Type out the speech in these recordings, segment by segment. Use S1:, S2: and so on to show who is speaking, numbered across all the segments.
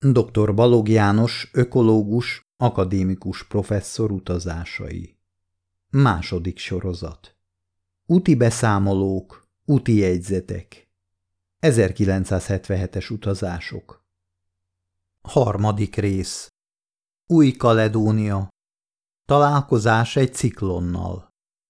S1: Dr. Balogh János, ökológus, akadémikus professzor utazásai. Második sorozat. Úti beszámolók, úti jegyzetek. 1977-es utazások. Harmadik rész. Új-Kaledónia. Találkozás egy ciklonnal.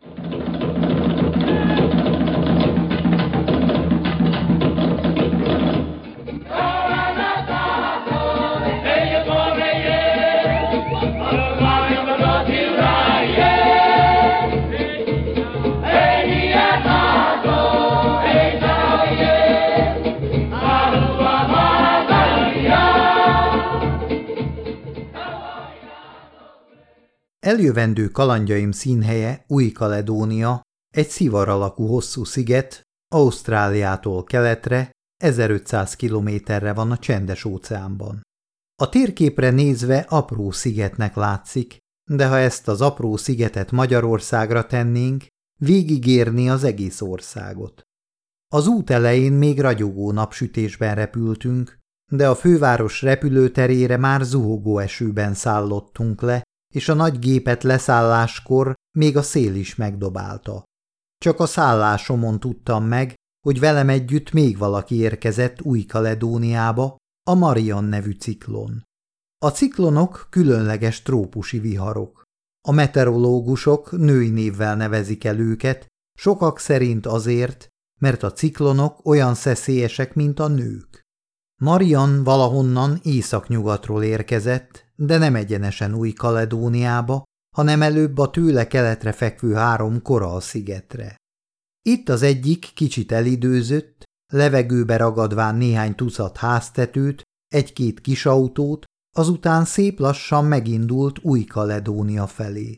S1: Eljövendő kalandjaim színhelye Új-Kaledónia, egy szivar alakú hosszú sziget, Ausztráliától keletre, 1500 kilométerre van a Csendes-óceánban. A térképre nézve apró szigetnek látszik, de ha ezt az apró szigetet Magyarországra tennénk, végigérni az egész országot. Az út elején még ragyogó napsütésben repültünk, de a főváros repülőterére már zuhogó esőben szállottunk le, és a nagy gépet leszálláskor még a szél is megdobálta. Csak a szállásomon tudtam meg, hogy velem együtt még valaki érkezett Új-Kaledóniába, a Marian nevű ciklon. A ciklonok különleges trópusi viharok. A meteorológusok női névvel nevezik el őket, sokak szerint azért, mert a ciklonok olyan szeszélyesek, mint a nők. Marian valahonnan északnyugatról érkezett, de nem egyenesen Új-Kaledóniába, hanem előbb a tőle keletre fekvő 3 korallszigetre. Itt az egyik kicsit elidőzött, levegőbe ragadván néhány tucat háztetőt, 1-2 kisautót, azután szép lassan megindult Új-Kaledónia felé.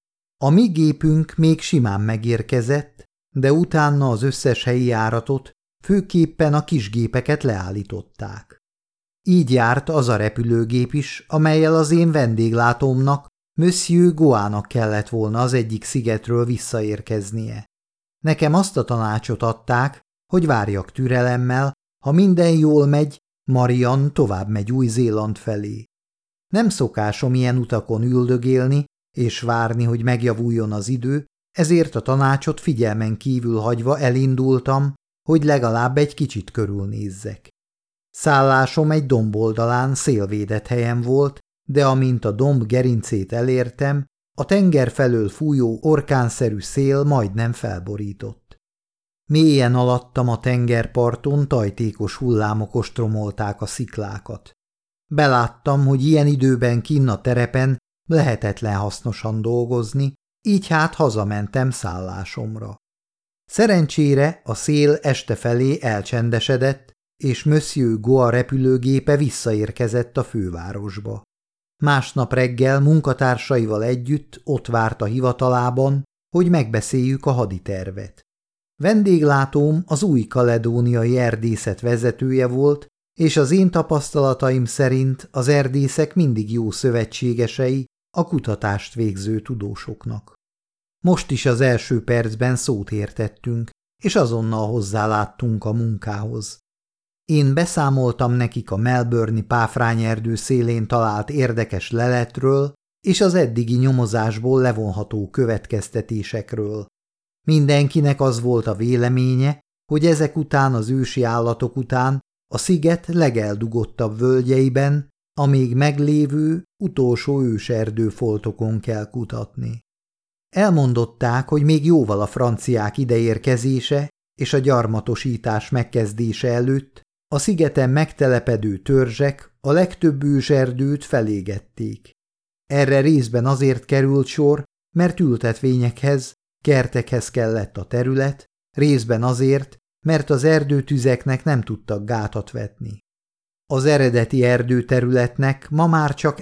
S1: A mi gépünk még simán megérkezett, de utána az összes helyi járatot, főképpen a kisgépeket leállították. Így járt az a repülőgép is, amellyel az én vendéglátómnak, Monsieur Goának kellett volna az egyik szigetről visszaérkeznie. Nekem azt a tanácsot adták, hogy várjak türelemmel, ha minden jól megy, Marian tovább megy Új-Zéland felé. Nem szokásom ilyen utakon üldögélni és várni, hogy megjavuljon az idő, ezért a tanácsot figyelmen kívül hagyva elindultam, hogy legalább egy kicsit körülnézzek. Szállásom egy domboldalán szélvédett helyen volt, de amint a domb gerincét elértem, a tenger felől fújó orkánszerű szél majdnem felborított. Mélyen alattam a tengerparton tajtékos hullámok ostromolták a sziklákat. Beláttam, hogy ilyen időben kinn a terepen lehetetlen hasznosan dolgozni, így hát hazamentem szállásomra. Szerencsére a szél este felé elcsendesedett, és Monsieur Goa repülőgépe visszaérkezett a fővárosba. Másnap reggel munkatársaival együtt ott várt a hivatalában, hogy megbeszéljük a haditervet. Vendéglátóm az új-kaledóniai erdészet vezetője volt, és az én tapasztalataim szerint az erdészek mindig jó szövetségesei a kutatást végző tudósoknak. Most is az első percben szót értettünk, és azonnal hozzáláttunk a munkához. Én beszámoltam nekik a Melbourne-i páfrányerdő szélén talált érdekes leletről és az eddigi nyomozásból levonható következtetésekről. Mindenkinek az volt a véleménye, hogy ezek után az ősi állatok után a sziget legeldugottabb völgyeiben a még meglévő utolsó őserdőfoltokon kell kutatni. Elmondották, hogy még jóval a franciák ideérkezése és a gyarmatosítás megkezdése előtt a szigeten megtelepedő törzsek a legtöbb őserdőt felégették. Erre részben azért került sor, mert ültetvényekhez, kertekhez kellett a terület, részben azért, mert az erdőtüzeknek nem tudtak gátat vetni. Az eredeti erdőterületnek ma már csak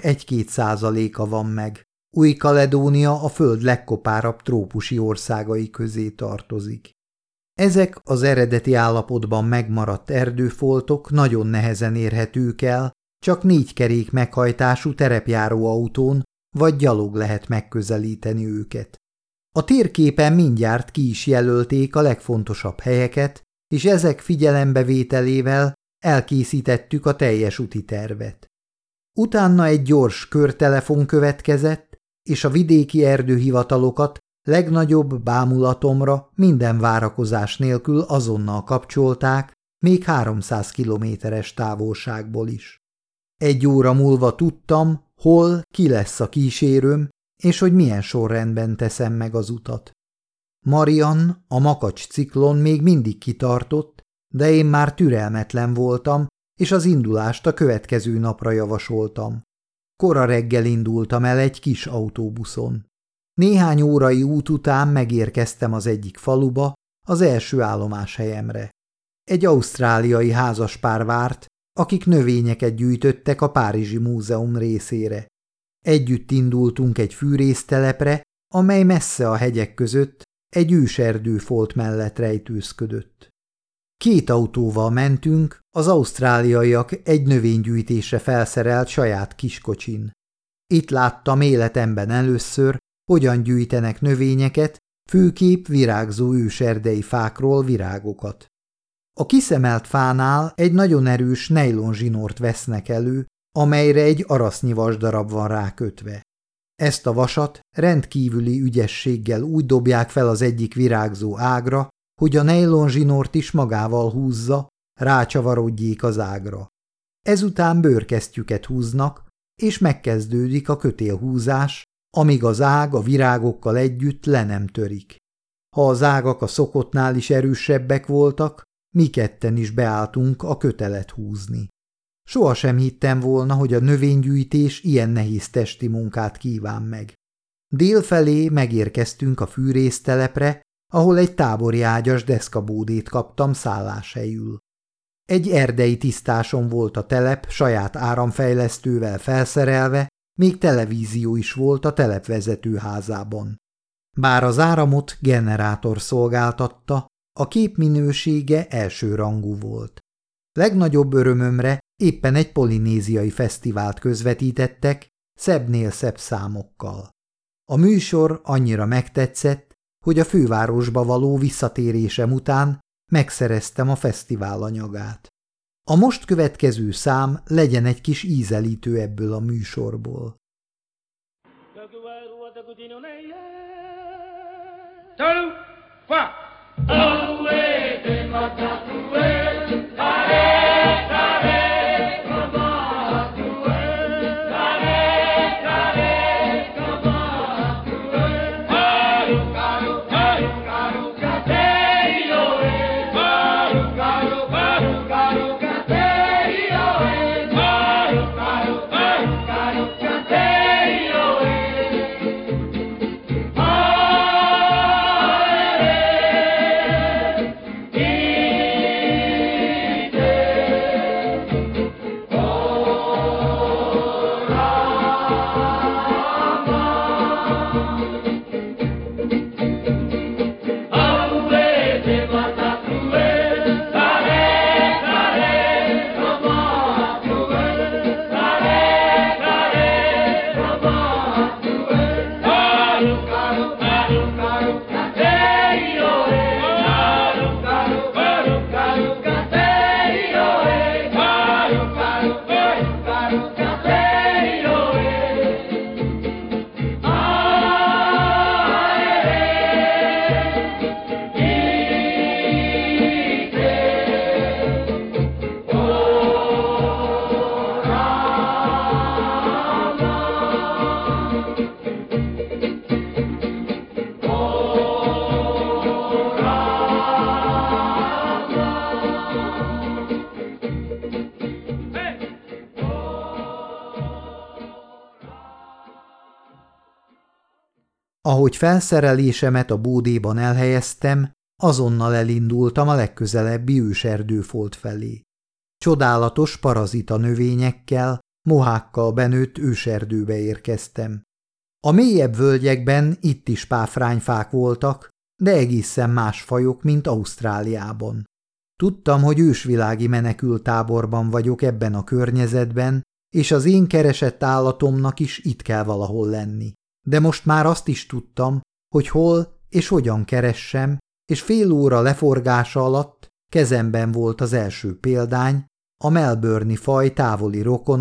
S1: 1–2% van meg. Új-Kaledónia a föld legkopárabb trópusi országai közé tartozik. Ezek az eredeti állapotban megmaradt erdőfoltok nagyon nehezen érhetők el, csak 4 kerék meghajtású terepjáró autón vagy gyalog lehet megközelíteni őket. A térképen mindjárt ki is jelölték a legfontosabb helyeket, és ezek figyelembevételével elkészítettük a teljes úti tervet. Utána egy gyors körtelefon következett, és a vidéki erdőhivatalokat legnagyobb bámulatomra minden várakozás nélkül azonnal kapcsolták, még 300 kilométeres távolságból is. 1 óra múlva tudtam, hol, ki lesz a kísérőm, és hogy milyen sorrendben teszem meg az utat. Marian, a makacs ciklon még mindig kitartott, de én már türelmetlen voltam, és az indulást a következő napra javasoltam. Kora reggel indultam el egy kis autóbuszon. Néhány órai út után megérkeztem az egyik faluba, az első állomáshelyemre. Egy ausztráliai házaspár várt, akik növényeket gyűjtöttek a Párizsi Múzeum részére. Együtt indultunk egy fűrésztelepre, amely messze a hegyek között egy őserdőfolt mellett rejtőzködött. 2 autóval mentünk, az ausztráliaiak egy növénygyűjtésre felszerelt saját kiskocsin. Itt láttam életemben először, hogyan gyűjtenek növényeket, főképp virágzó őserdei fákról virágokat. A kiszemelt fánál egy nagyon erős nejlonzsinort vesznek elő, amelyre egy arasznyi vasdarab van rákötve. Ezt a vasat rendkívüli ügyességgel úgy dobják fel az egyik virágzó ágra, hogy a nejlonzsinort is magával húzza, rácsavarodjék az ágra. Ezután bőrkesztyüket húznak, és megkezdődik a kötélhúzás, amíg az ág a virágokkal együtt le nem törik. Ha az ágak a szokottnál is erősebbek voltak, mi ketten is beálltunk a kötelet húzni. Sohasem hittem volna, hogy a növénygyűjtés ilyen nehéz testi munkát kíván meg. Délfelé megérkeztünk a fűrésztelepre, ahol egy tábori ágyas deszkabódét kaptam szálláshelyül. Egy erdei tisztáson volt a telep, saját áramfejlesztővel felszerelve, még televízió is volt a telepvezető házában. Bár az áramot generátor szolgáltatta, a kép minősége elsőrangú volt. Legnagyobb örömömre éppen egy polinéziai fesztivált közvetítettek, szebbnél szebb számokkal. A műsor annyira megtetszett, hogy a fővárosba való visszatérésem után megszereztem a fesztivál anyagát. A most következő szám legyen egy kis ízelítő ebből a műsorból. Ahogy felszerelésemet a bódéban elhelyeztem, azonnal elindultam a legközelebbi őserdőfolt felé. Csodálatos parazita növényekkel, mohákkal benőtt őserdőbe érkeztem. A mélyebb völgyekben itt is páfrányfák voltak, de egészen más fajok, mint Ausztráliában. Tudtam, hogy ősvilági menekülttáborban vagyok ebben a környezetben, és az én keresett állatomnak is itt kell valahol lenni. De most már azt is tudtam, hogy hol és hogyan keressem, és fél óra leforgása alatt kezemben volt az első példány, a Melbourne-i faj távoli rokona,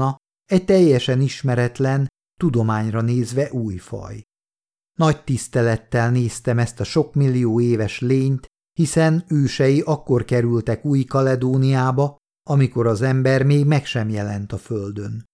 S1: egy teljesen ismeretlen, tudományra nézve új faj. Nagy tisztelettel néztem ezt a sok millió éves lényt, hiszen ősei akkor kerültek Új-Kaledóniába, amikor az ember még meg sem jelent a földön.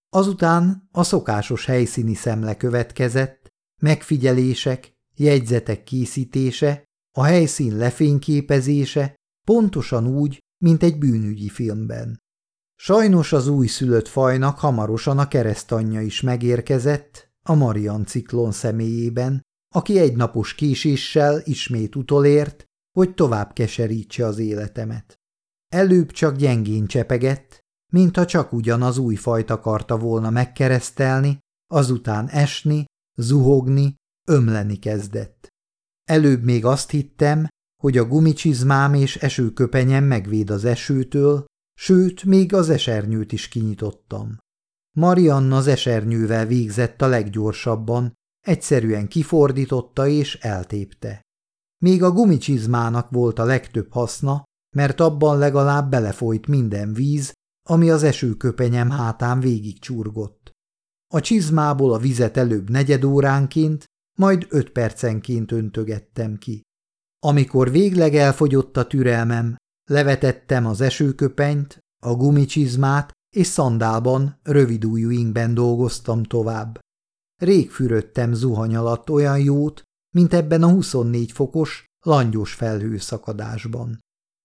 S1: Azután a szokásos helyszíni szemle következett, megfigyelések, jegyzetek készítése, a helyszín lefényképezése, pontosan úgy, mint egy bűnügyi filmben. Sajnos az újszülött fajnak hamarosan a keresztanyja is megérkezett, a Marian-ciklon személyében, aki egynapos késéssel ismét utolért, hogy tovább keserítse az életemet. Előbb csak gyengén csepegett, mintha csak ugyanaz új fajt akarta volna megkeresztelni, azután esni, zuhogni, ömleni kezdett. Előbb még azt hittem, hogy a gumicsizmám és esőköpenyem megvéd az esőtől, sőt, még az esernyőt is kinyitottam. Marianna az esernyővel végzett a leggyorsabban, egyszerűen kifordította és eltépte. Még a gumicsizmának volt a legtöbb haszna, mert abban legalább belefolyt minden víz, ami az esőköpenyem hátán végig csurgott. A csizmából a vizet előbb negyedóránként, majd 5 percenként öntögettem ki. Amikor végleg elfogyott a türelmem, levetettem az esőköpenyt, a gumicsizmát, és szandálban, rövidújú ingben dolgoztam tovább. Rég fürödtem zuhany alatt olyan jót, mint ebben a 24 fokos, langyos felhőszakadásban.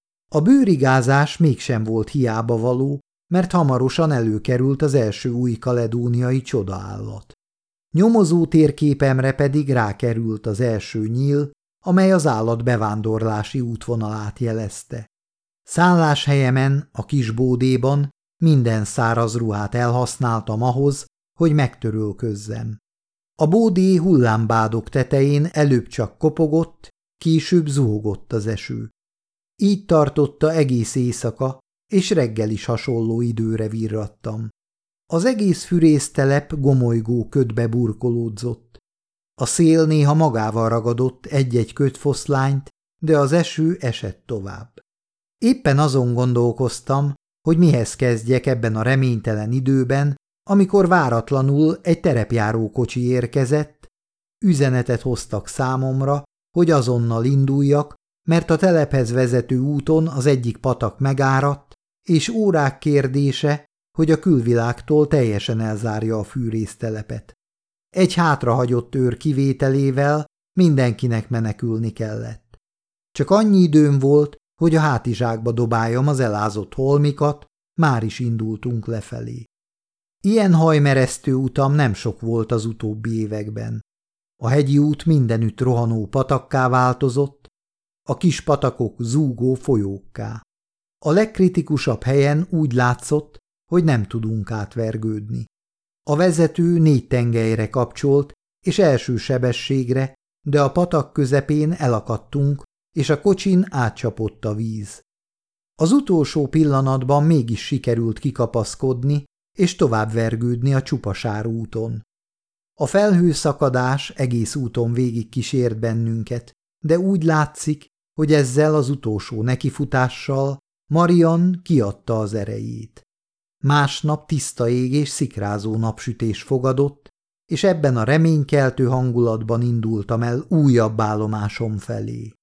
S1: A bőrigázás mégsem volt hiába való, mert hamarosan előkerült az első új-kaledóniai csodaállat. Nyomozó térképemre pedig rákerült az első nyíl, amely az állat bevándorlási útvonalát jelezte. Szálláshelyemen, a kis bódéban minden száraz ruhát elhasználtam ahhoz, hogy megtörölközzem. A bódé hullámbádok tetején előbb csak kopogott, később zuhogott az eső. Így tartotta egész éjszaka, és reggel is hasonló időre virrattam. Az egész fűrésztelep gomolygó ködbe burkolódzott. A szél néha magával ragadott egy-egy kötfoszlányt, de az eső esett tovább. Éppen azon gondolkoztam, hogy mihez kezdjek ebben a reménytelen időben, amikor váratlanul egy terepjárókocsi érkezett, üzenetet hoztak számomra, hogy azonnal induljak, mert a telephez vezető úton az egyik patak megáradt, és órák kérdése, hogy a külvilágtól teljesen elzárja a fűrésztelepet. Egy hátrahagyott őr kivételével mindenkinek menekülni kellett. Csak annyi időm volt, hogy a hátizsákba dobáljam az elázott holmikat, már is indultunk lefelé. Ilyen hajmeresztő utam nem sok volt az utóbbi években. A hegyi út mindenütt rohanó patakká változott, a kis patakok zúgó folyókká. A legkritikusabb helyen úgy látszott, hogy nem tudunk átvergődni. A vezető 4 tengelyre kapcsolt, és első sebességre, de a patak közepén elakadtunk, és a kocsin átcsapott a víz. Az utolsó pillanatban mégis sikerült kikapaszkodni, és tovább vergődni a csupasár úton. A felhőszakadás egész úton végig kísért bennünket, de úgy látszik, hogy ezzel az utolsó nekifutással Marian kiadta az erejét. Másnap tiszta ég és szikrázó napsütés fogadott, és ebben a reménykeltő hangulatban indultam el újabb állomásom felé.